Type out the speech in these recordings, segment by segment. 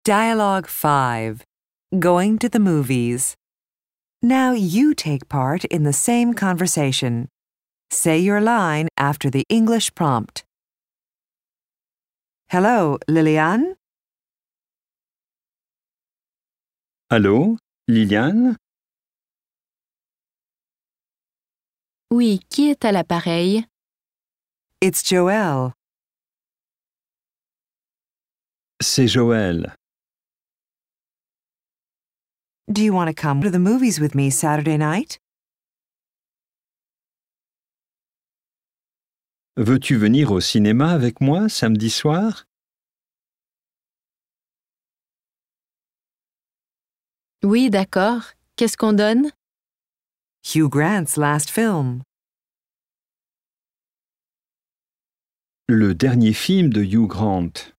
Dialogue 5. Going to the movies. Now you take part in the same conversation. Say your line after the English prompt. Hello, Liliane? Allô, Liliane? Oui, qui est à l'appareil? It's Joelle. C'est Joël. Do you want to come to the movies with me Saturday night? Veux-tu venir au cinéma avec moi samedi soir? Oui, d'accord. Qu'est-ce qu'on donne? Hugh Grant's last film. Le dernier film de Hugh Grant.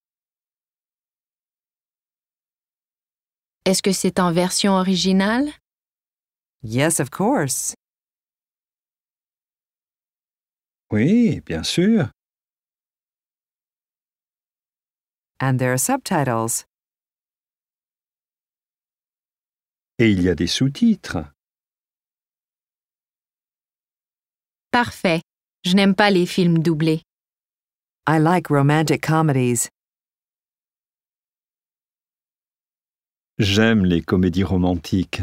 Est-ce que c'est en version originale? Yes, of course. Oui, bien sûr. And there are subtitles. Et il y a des sous-titres. Parfait. Je n'aime pas les films doublés. I like romantic comedies. J'aime les comédies romantiques.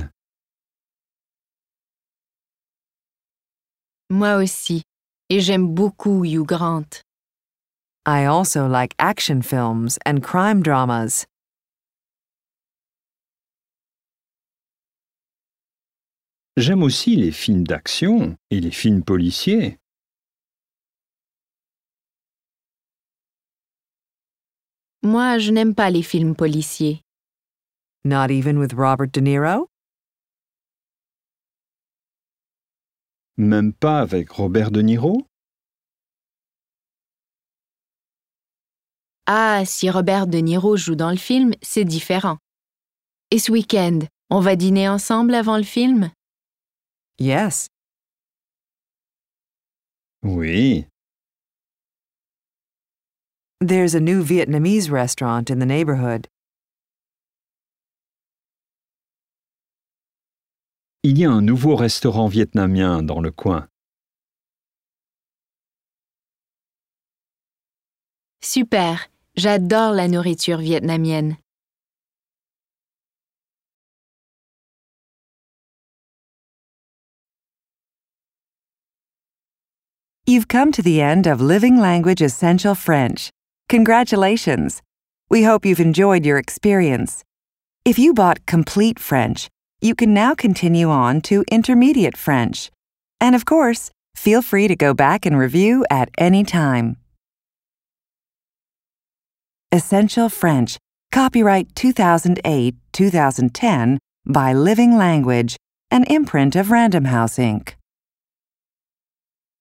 Moi aussi. Et j'aime beaucoup Hugh Grant. I also like action films and crime dramas. J'aime aussi les films d'action et les films policiers. Moi, je n'aime pas les films policiers. Not even with Robert De Niro? Même pas avec Robert De Niro? Ah, si Robert De Niro joue dans le film, c'est différent. Et ce week-end, on va dîner ensemble avant le film? Yes. Oui. There's a new Vietnamese restaurant in the neighborhood. Il y a un nouveau restaurant vietnamien dans le coin. Super, j'adore la nourriture vietnamienne. You've come to the end of Living Language Essential French. Congratulations! We hope you've enjoyed your experience. If you bought Complete French, you can now continue on to Intermediate French. And of course, feel free to go back and review at any time. Essential French, copyright 2008-2010 by Living Language, an imprint of Random House, Inc.